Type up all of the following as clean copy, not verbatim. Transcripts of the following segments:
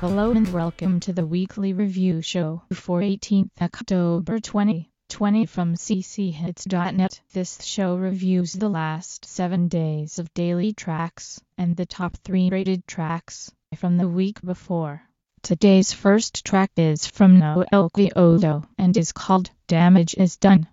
Hello and welcome to the weekly review show for 18th October 2020 from cchits.net. This show reviews the last 7 days of daily tracks and the top 3 rated tracks from the week before. Today's first track is from Noel Kyoto and is called Damage Is Done.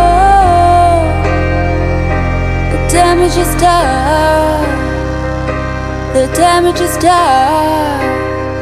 damage is done. The damage is done.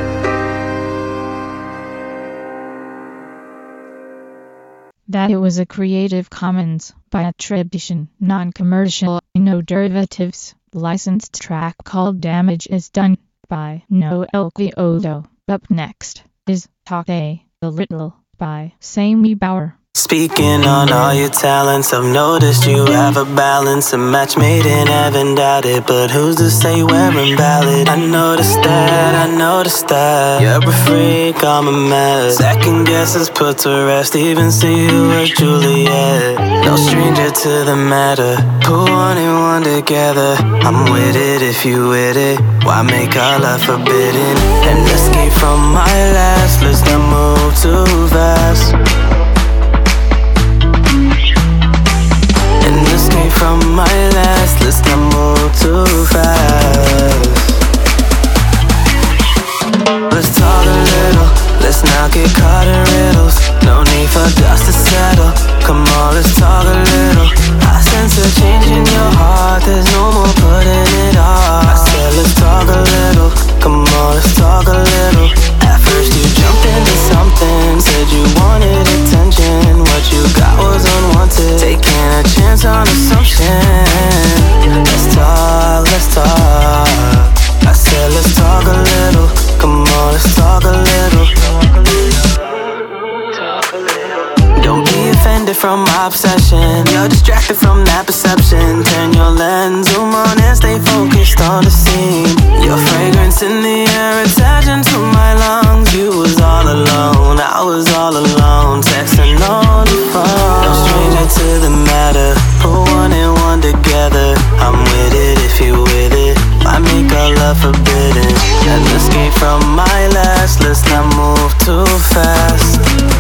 That it was a Creative Commons by attribution, non-commercial, no derivatives, licensed track called Damage is Done by Noel Kyoto. Up next is Talk a Little by Sammy Bauer. Speaking on all your talents, I've noticed you have a balance. A match made in heaven, doubt it, but who's to say we're invalid? I noticed that you're a freak, I'm a mess. Second guesses put to rest, even see you as Juliet. No stranger to the matter, put one and one together. I'm with it if you with it, why make our love forbidden? And escape from my last, let's not move too fast. Escape from my last, let's not move too fast. Let's talk a little, let's not get caught in riddles. No need for dust to settle, come on, let's talk a little. I sense a change in your heart, there's no more putting it off. I said let's talk a little, come on, let's talk a little. At first you jumped into something, said you wanted attention. What you got was unwanted, taking a chance on assumption. Let's talk, let's talk. I said let's talk a little, come on, let's talk a little. Don't be offended from my obsession, you're distracted from that perception. Turn your lens, zoom on and stay focused on the scene. Your fragrance in the air, attaching to my lungs. You was all alone, I was all alone, texting on the phone. No stranger to the matter, put one and one together. I'm with it if you with it, why make our love forbidden? And escape from my last, let's not move too fast.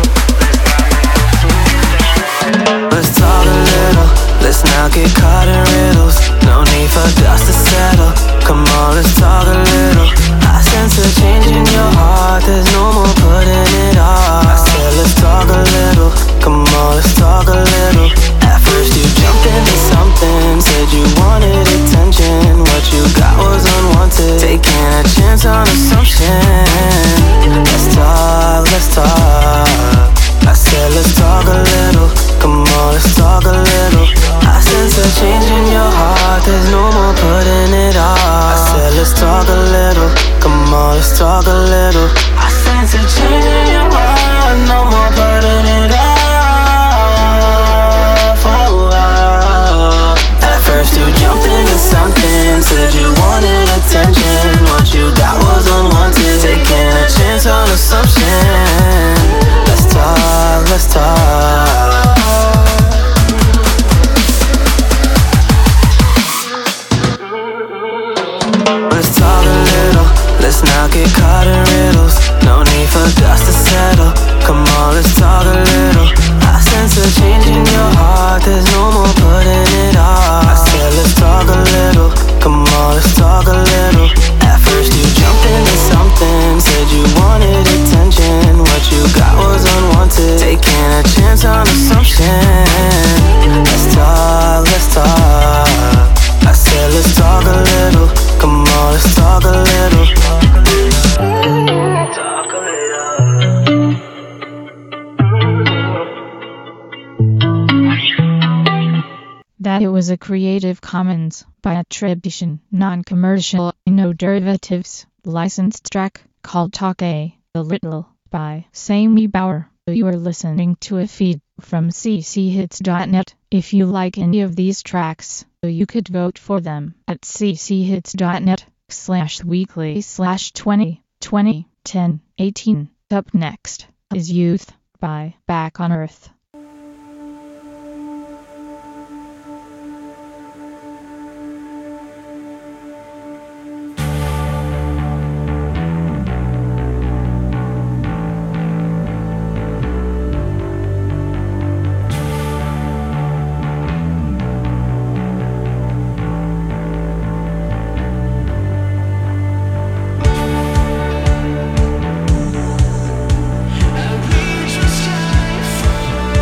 Let's talk a little, let's not get caught in riddles. No need for dust to settle, come on, let's talk a little. I sense a change in your heart, there's no more putting it off. I said let's talk a little, come on, let's talk a little. At first you jumped into something, said you wanted attention. What you got was unwanted, taking a chance on assumption. Let's talk, let's talk. I said let's talk a little, come on, let's talk a little. I sense a change in your heart, there's no more putting it off. I said let's talk a little, come on, let's talk a little. I sense a change in your heart, no more putting it off. Oh, oh. At first you jumped into something, said you wanted attention. What you got was unwanted, taking a chance on assumption. Let's talk, let's talk. Let's talk a little, let's not get caught in riddles. No need for dust to settle, come on, let's talk a little. I sense a change in your heart, there's no more putting it off. I said let's talk a little, come on, let's talk a little. At first you jumped into something, said you wanted attention. What you got was unwanted, taking a chance on assumption. Let's talk, let's talk. I said let's talk a little, come on, let's talk a little. Talk a little. That it was a Creative Commons by attribution, non-commercial, no derivatives, licensed track called Talk a Little by Sammy Bauer. You are listening to a feed from cchits.net. If you like any of these tracks, you could vote for them at cchits.net/weekly/20201018. Up next is Youth by Back on Earth. I reach for sky.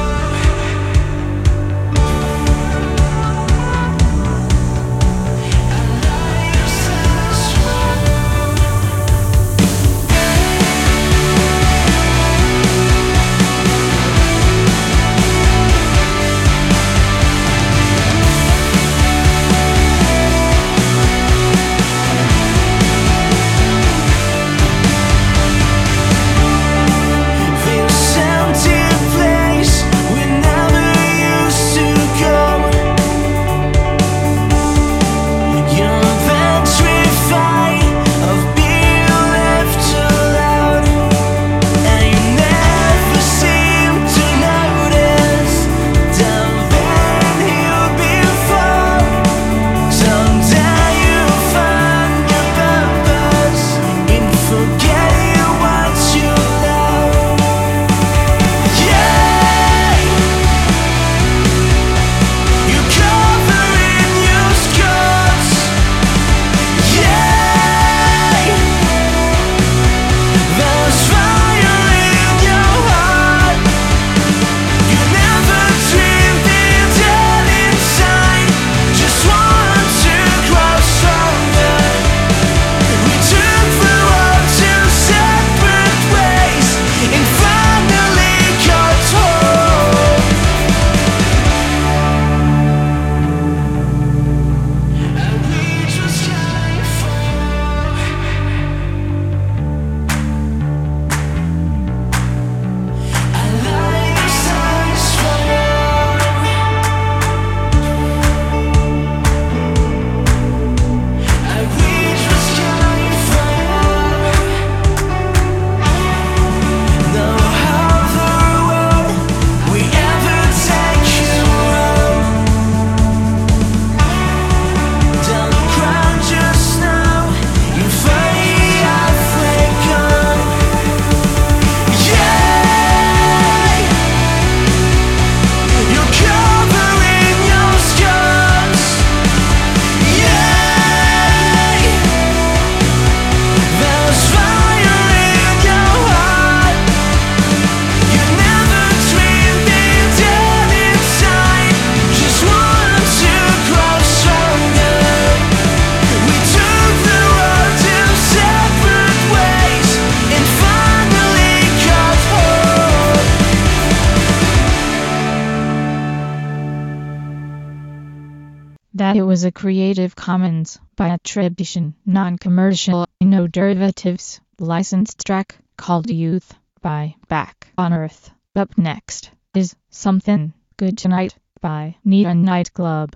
That it was a Creative Commons by attribution, non-commercial, no derivatives, licensed track called Youth by Back on Earth. Up next is Something Good Tonight by Neon Nightclub.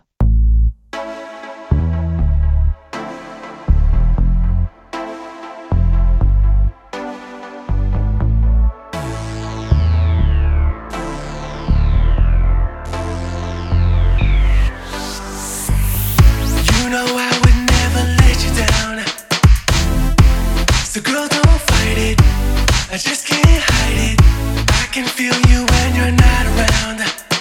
So girl, don't fight it, I just can't hide it. I can feel you when you're not around.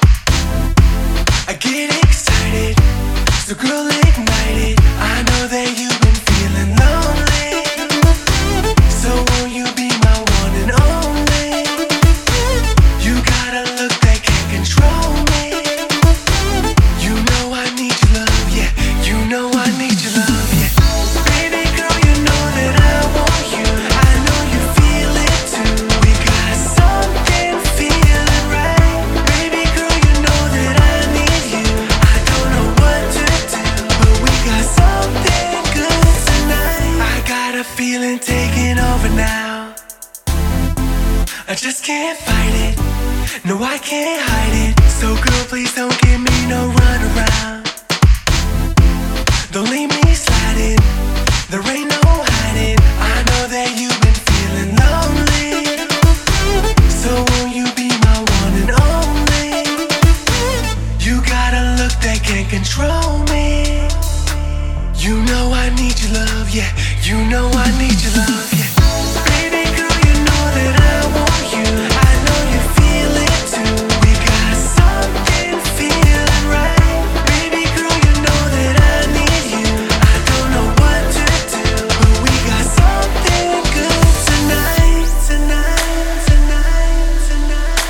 I get excited, so girl, ignite it. I know that you've been feeling lonely, so won't you be my one and only? You got a look that can't control me. You know I need your love, yeah. You know I need your love, yeah. Baby girl, you know that I want you. I know you feel it too. We got something feeling right. Baby girl, you know that I need you. I don't know what to do, but we got something good tonight. I got a feeling taking over now. I just can't fight it. No, I can't hide it. So girl, please don't give me no runaround. Don't leave me sliding. There ain't no hiding. I know that you've been feeling lonely, so won't you be my one and only? You got a look that can't control me. You know I need your love, yeah. You know I need your love, yeah. Baby girl, you know that I want you. I know you feel it too. We got something feeling right. Baby girl, you know that I need you. I don't know what to do, but we got something good tonight, tonight, tonight, tonight,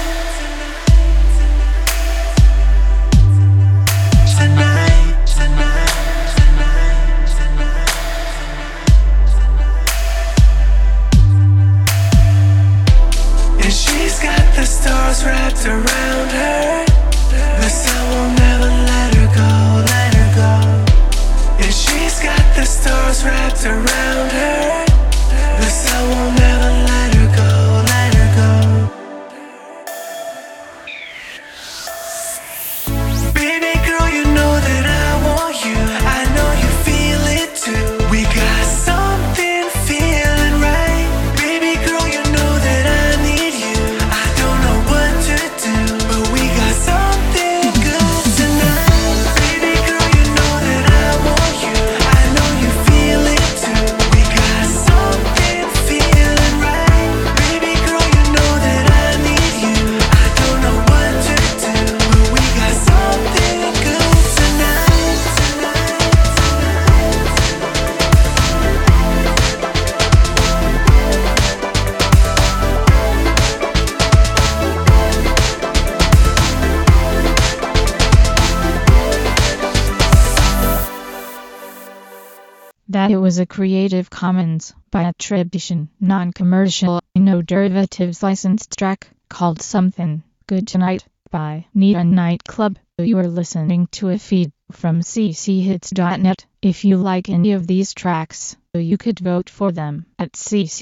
tonight, tonight, tonight, tonight, tonight. And she's got the stars wrapped around her. The sun will never let her go, let her go. And she's got the stars wrapped around her. The sun will never let her go, let her go. Baby girl, you know that I want you. I know you feel it too. We got something feeling right. Baby girl, you know that I need you. I don't know what to do, but we got something good tonight. Baby girl, you know that I want you. I know you feel it too. We got something feeling right. Baby girl, you know that I need you. I don't know what to do, but we got something good tonight, tonight, That it was a Creative Commons by attribution, non-commercial, no derivatives licensed track called Something Good Tonight by Neon Nightclub. You are listening to a feed from cchits.net. If you like any of these tracks, you could vote for them at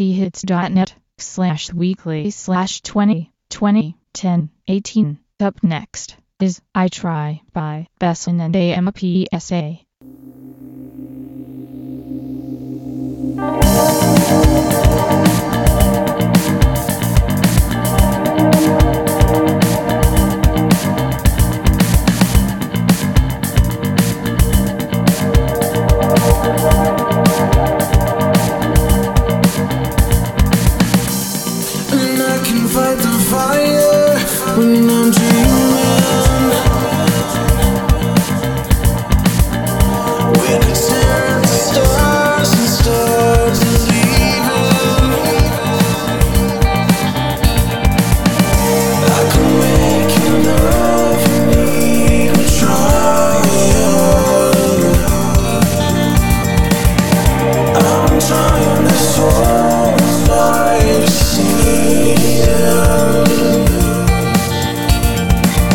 cchits.net/weekly/20201018. Up next is I Try by Besson and AMPSA. and I can fight the fire when I'm dreaming. We could stare at the stars and start to leaving. I can make you love me, but try. I'm trying this whole life to see it.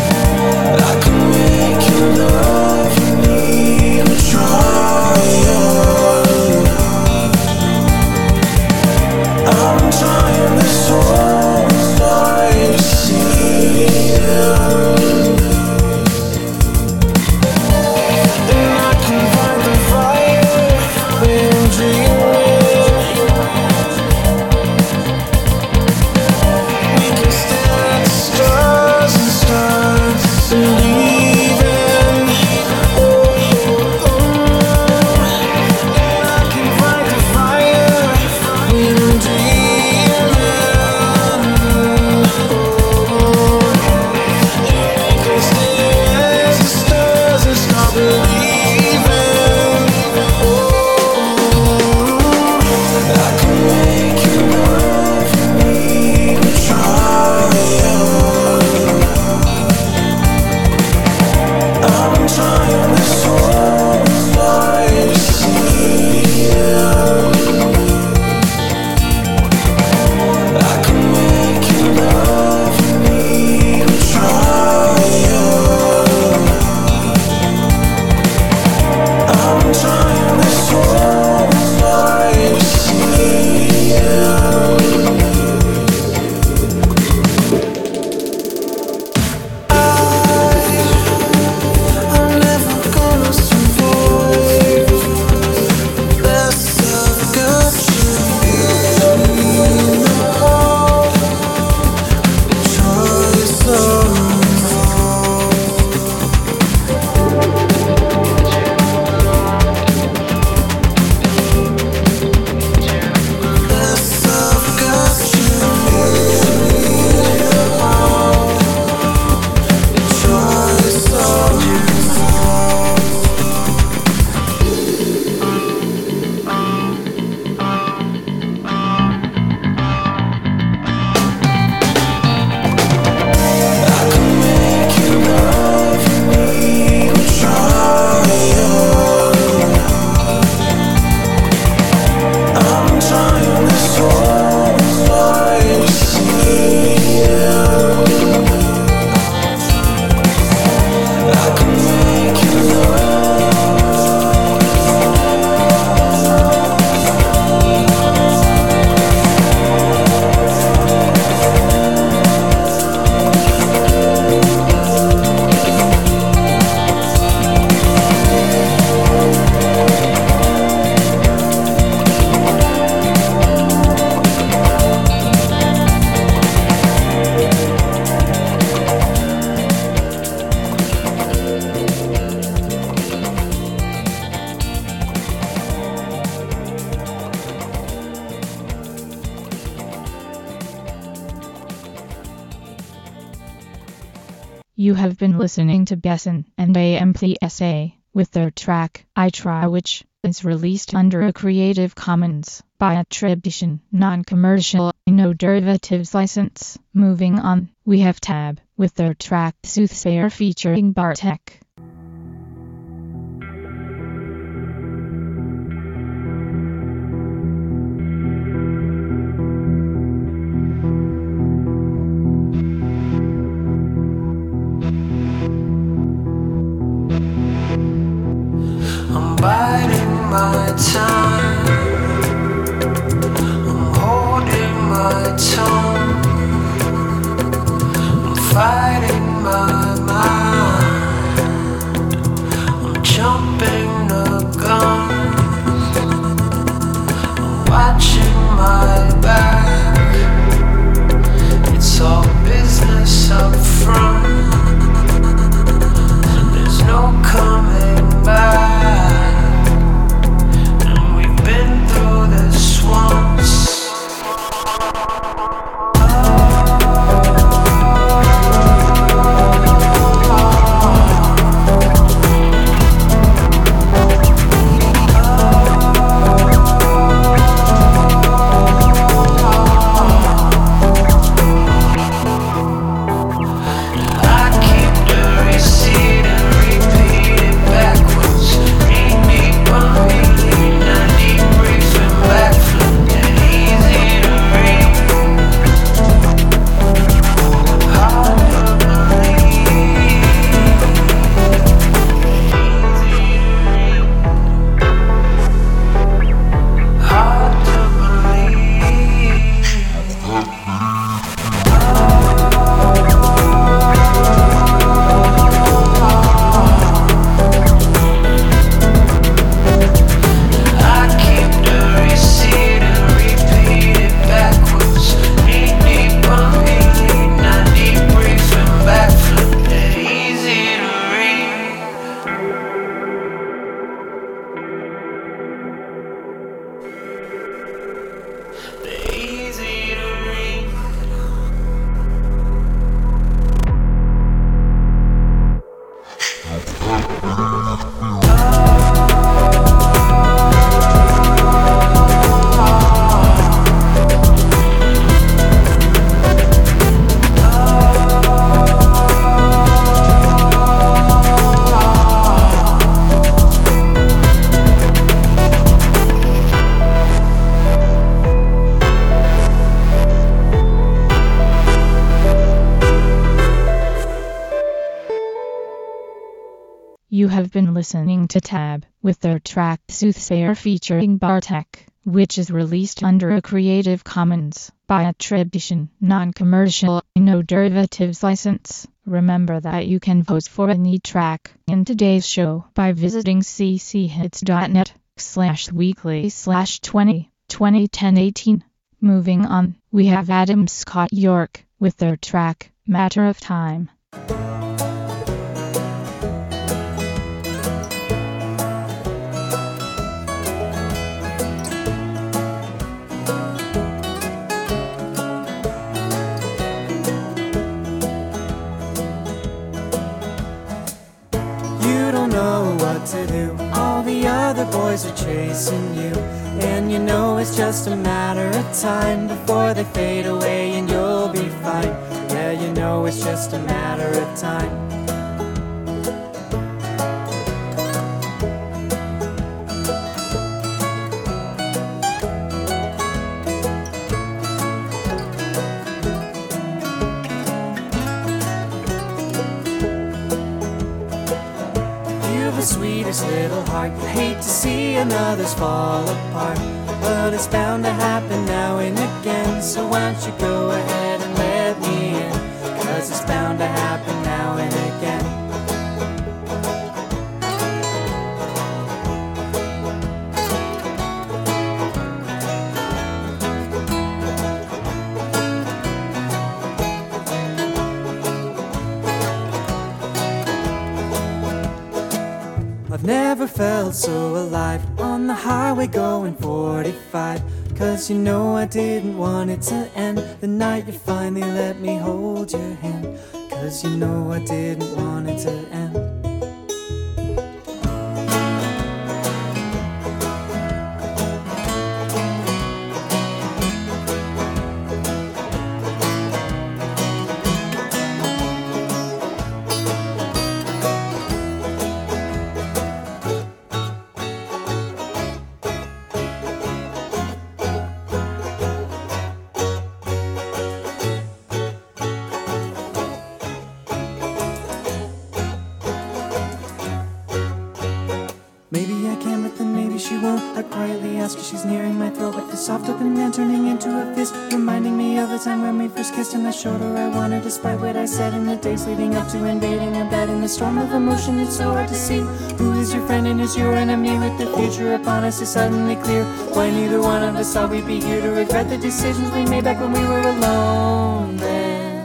You have been listening to Besson and AMPSA with their track I Try, which is released under a Creative Commons by attribution, non-commercial, no derivatives license. Moving on, we have Tab with their track Soothsayer featuring Bartek. Biding my time, I'm holding my tongue, I'm fighting my mind, I'm jumping the guns, I'm watching my back, it's all business up front, there's no coming back. You have been listening to Tab with their track Soothsayer featuring Bartek, which is released under a Creative Commons by attribution, non-commercial, no derivatives license. Remember that you can vote for any track in today's show by visiting cchits.net/weekly/201018. Moving on, we have Adam Scott York with their track Matter of Time. To do. All the other boys are chasing you, and you know it's just a matter of time before they fade away and you'll be fine. Yeah, you know it's just a matter of time. Sweetest little heart, you hate to see another's fall apart, but it's bound to happen now and again. So why don't you go ahead and let me in, 'cause it's bound to happen now and again. Never felt so alive on the highway going 45, 'cause you know I didn't want it to end the night you finally let me hold your hand, 'cause you know I didn't want it to end. Maybe I can, but then maybe she won't. I quietly ask her, she's nearing my throat with the soft opening and turning into a fist, reminding me of the time when we first kissed. And I showed her I wanted, despite what I said in the days leading up to invading her bed. In the storm of emotion, it's so hard to see who is your friend and who's your enemy. With the future upon us, it's suddenly clear why neither one of us thought we'd be here to regret the decisions we made back when we were alone then.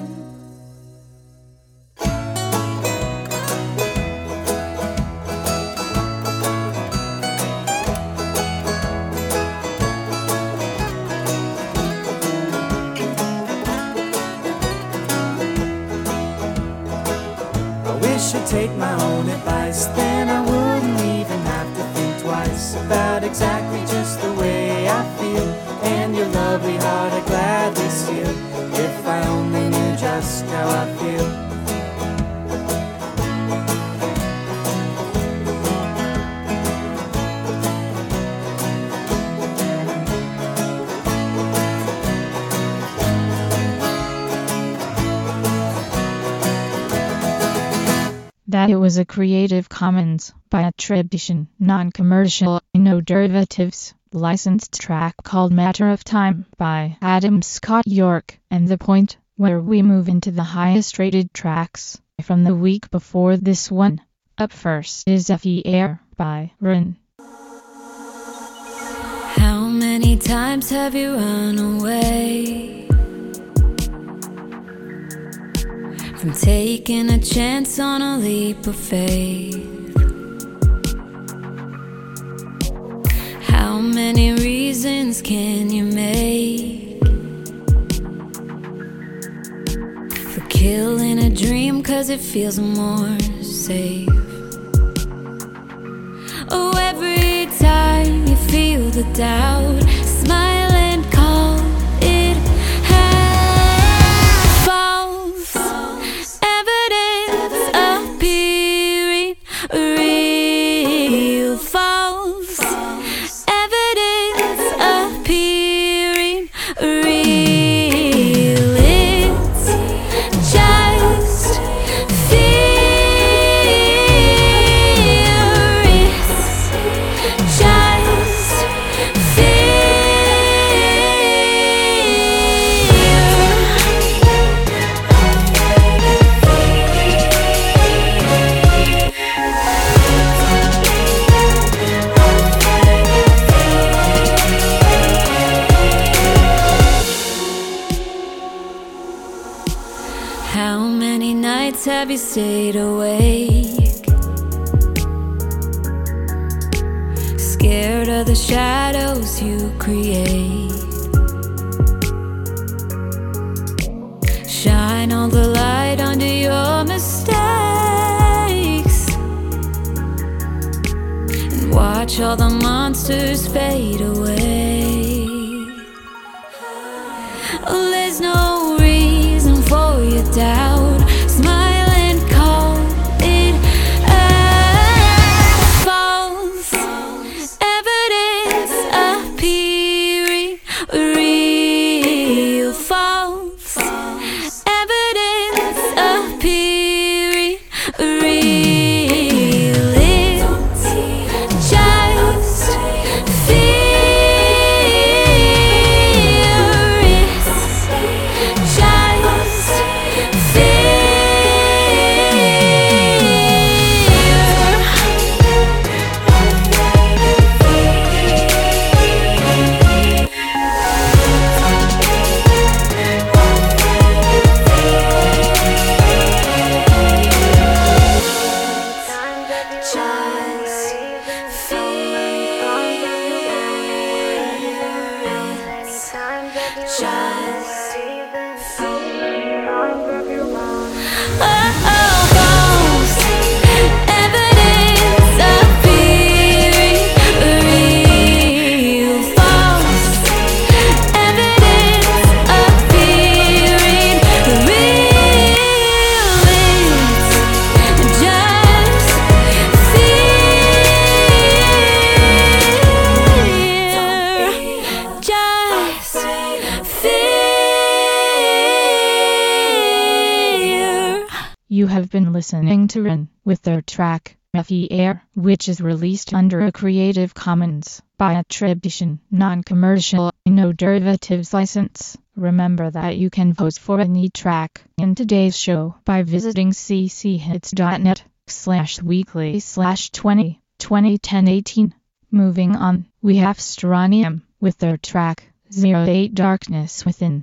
Should take my own advice, then I wouldn't even have to think twice about exactly just the way I feel. And your lovely heart I'd gladly steal if I only knew just how I feel. That it was a Creative Commons by attribution, non-commercial, no derivatives, licensed track called Matter of Time by Adam Scott York, and the point where we move into the highest rated tracks from the week before this one. Up first is Effie Air by Rin. How many times have you run away from taking a chance on a leap of faith? How many reasons can you make for killing a dream 'cause it feels more safe? Oh, every time you feel the doubt, smile and call it half false. Evidence appearing real. False evidence appearing real. It's just fear. have you stayed awake? Scared of the shadows you create. Shine all the light onto your mistakes and watch all the monsters fade away. Oh, there's no reason for your doubt. Smile and call it false evidence appearing real. False evidence appearing real. It's just fear. It's just You have been listening to Rin with their track, F-E-A-R, which is released under a Creative Commons by attribution, non-commercial, no derivatives license. Remember that you can vote for any track in today's show by visiting cchits.net/weekly/201018. Moving on, we have Strontium with their track, 08 Darkness Within.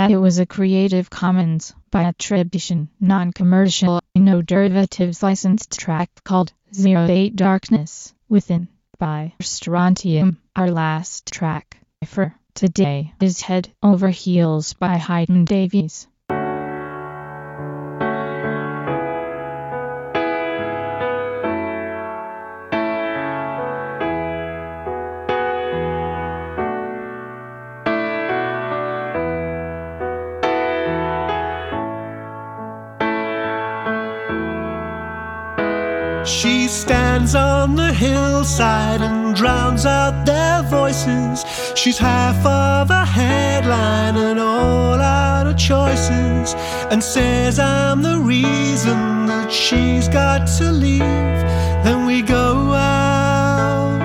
that it was a Creative Commons by attribution, non-commercial, no derivatives licensed track called 08 Darkness Within by Strontium. Our last track for today is Head Over Heels by Hyman Davies. She stands on the hillside and drowns out their voices. She's half of a headline and all out of choices, and says I'm the reason that she's got to leave. Then we go out,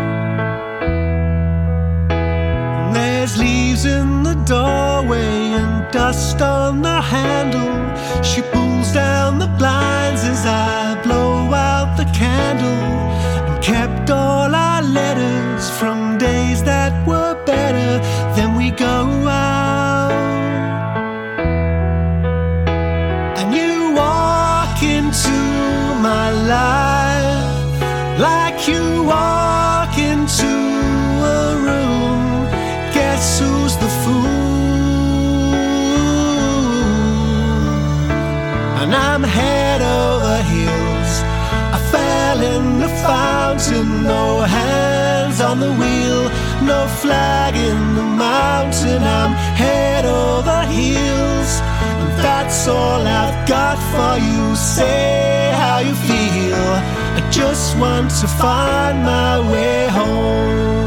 and there's leaves in the doorway and dust on the handle. She pulls down the blinds as I blow out the candle, and kept all our letters from days that were better. Then we go out, and you walk into my life like you walk into a room. Guess who's the fool? And I'm head over heels. I fell in the fountain, no hands on the wheel, no flag in the mountain. I'm head over heels, and that's all I've got for you. Say how you feel. I just want to find my way home.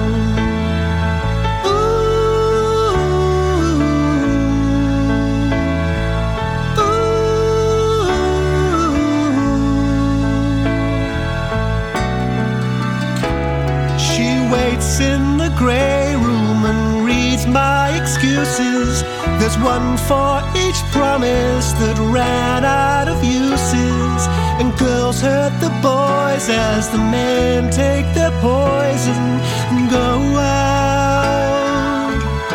In the grey room and reads my excuses. There's one for each promise that ran out of uses, and girls hurt the boys as the men take their poison and go out.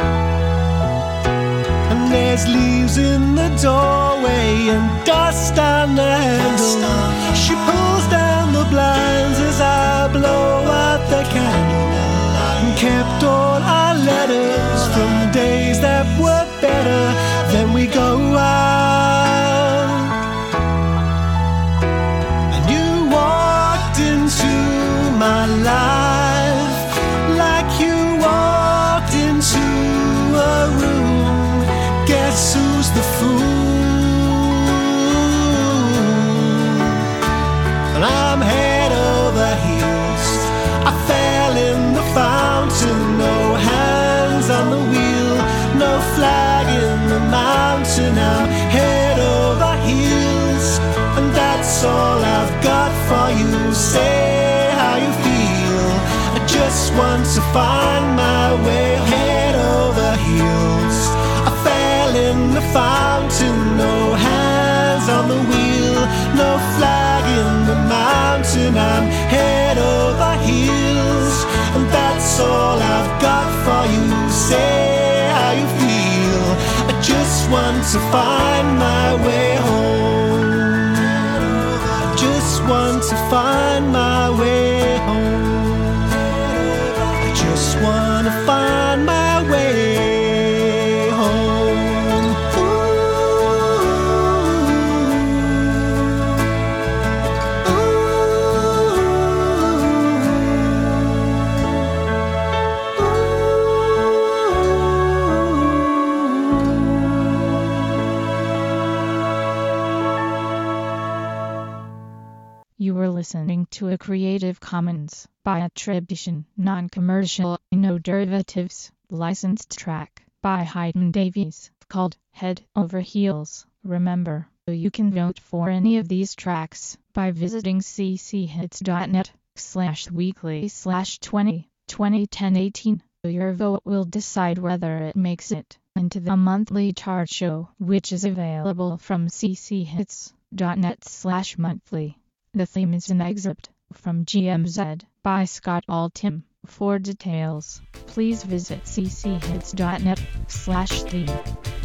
And there's leaves in the doorway and dust on the handle. She pulls down the blinds as I blow out the candle, and kept all our letters from days that were better. Then we go out, and you walked into my life like you walked into a room. Guess who's the fool? And I'm head over heels. I fell in the fountain, no hands on the wheel, no flag in the mountain. I'm head over heels, and that's all I've got for you. Say how you feel. I just want to find my way. Head over heels. I fell in the fountain, no hands on the wheel, no flag in the mountain. I'm head over heels, and that's all I've got for you. Say how you feel. I just want to find my way home. I just want to find my way home. I just want to find my way home. You were listening to a Creative Commons by attribution, non-commercial, no derivatives, licensed track by Hyman Davies called Head Over Heels. Remember, you can vote for any of these tracks by visiting cchits.net/weekly/201018. Your vote will decide whether it makes it into the monthly chart show, which is available from cchits.net/monthly. The theme is an excerpt from GMZ by Scott Altham. For details, please visit cchits.net/theme.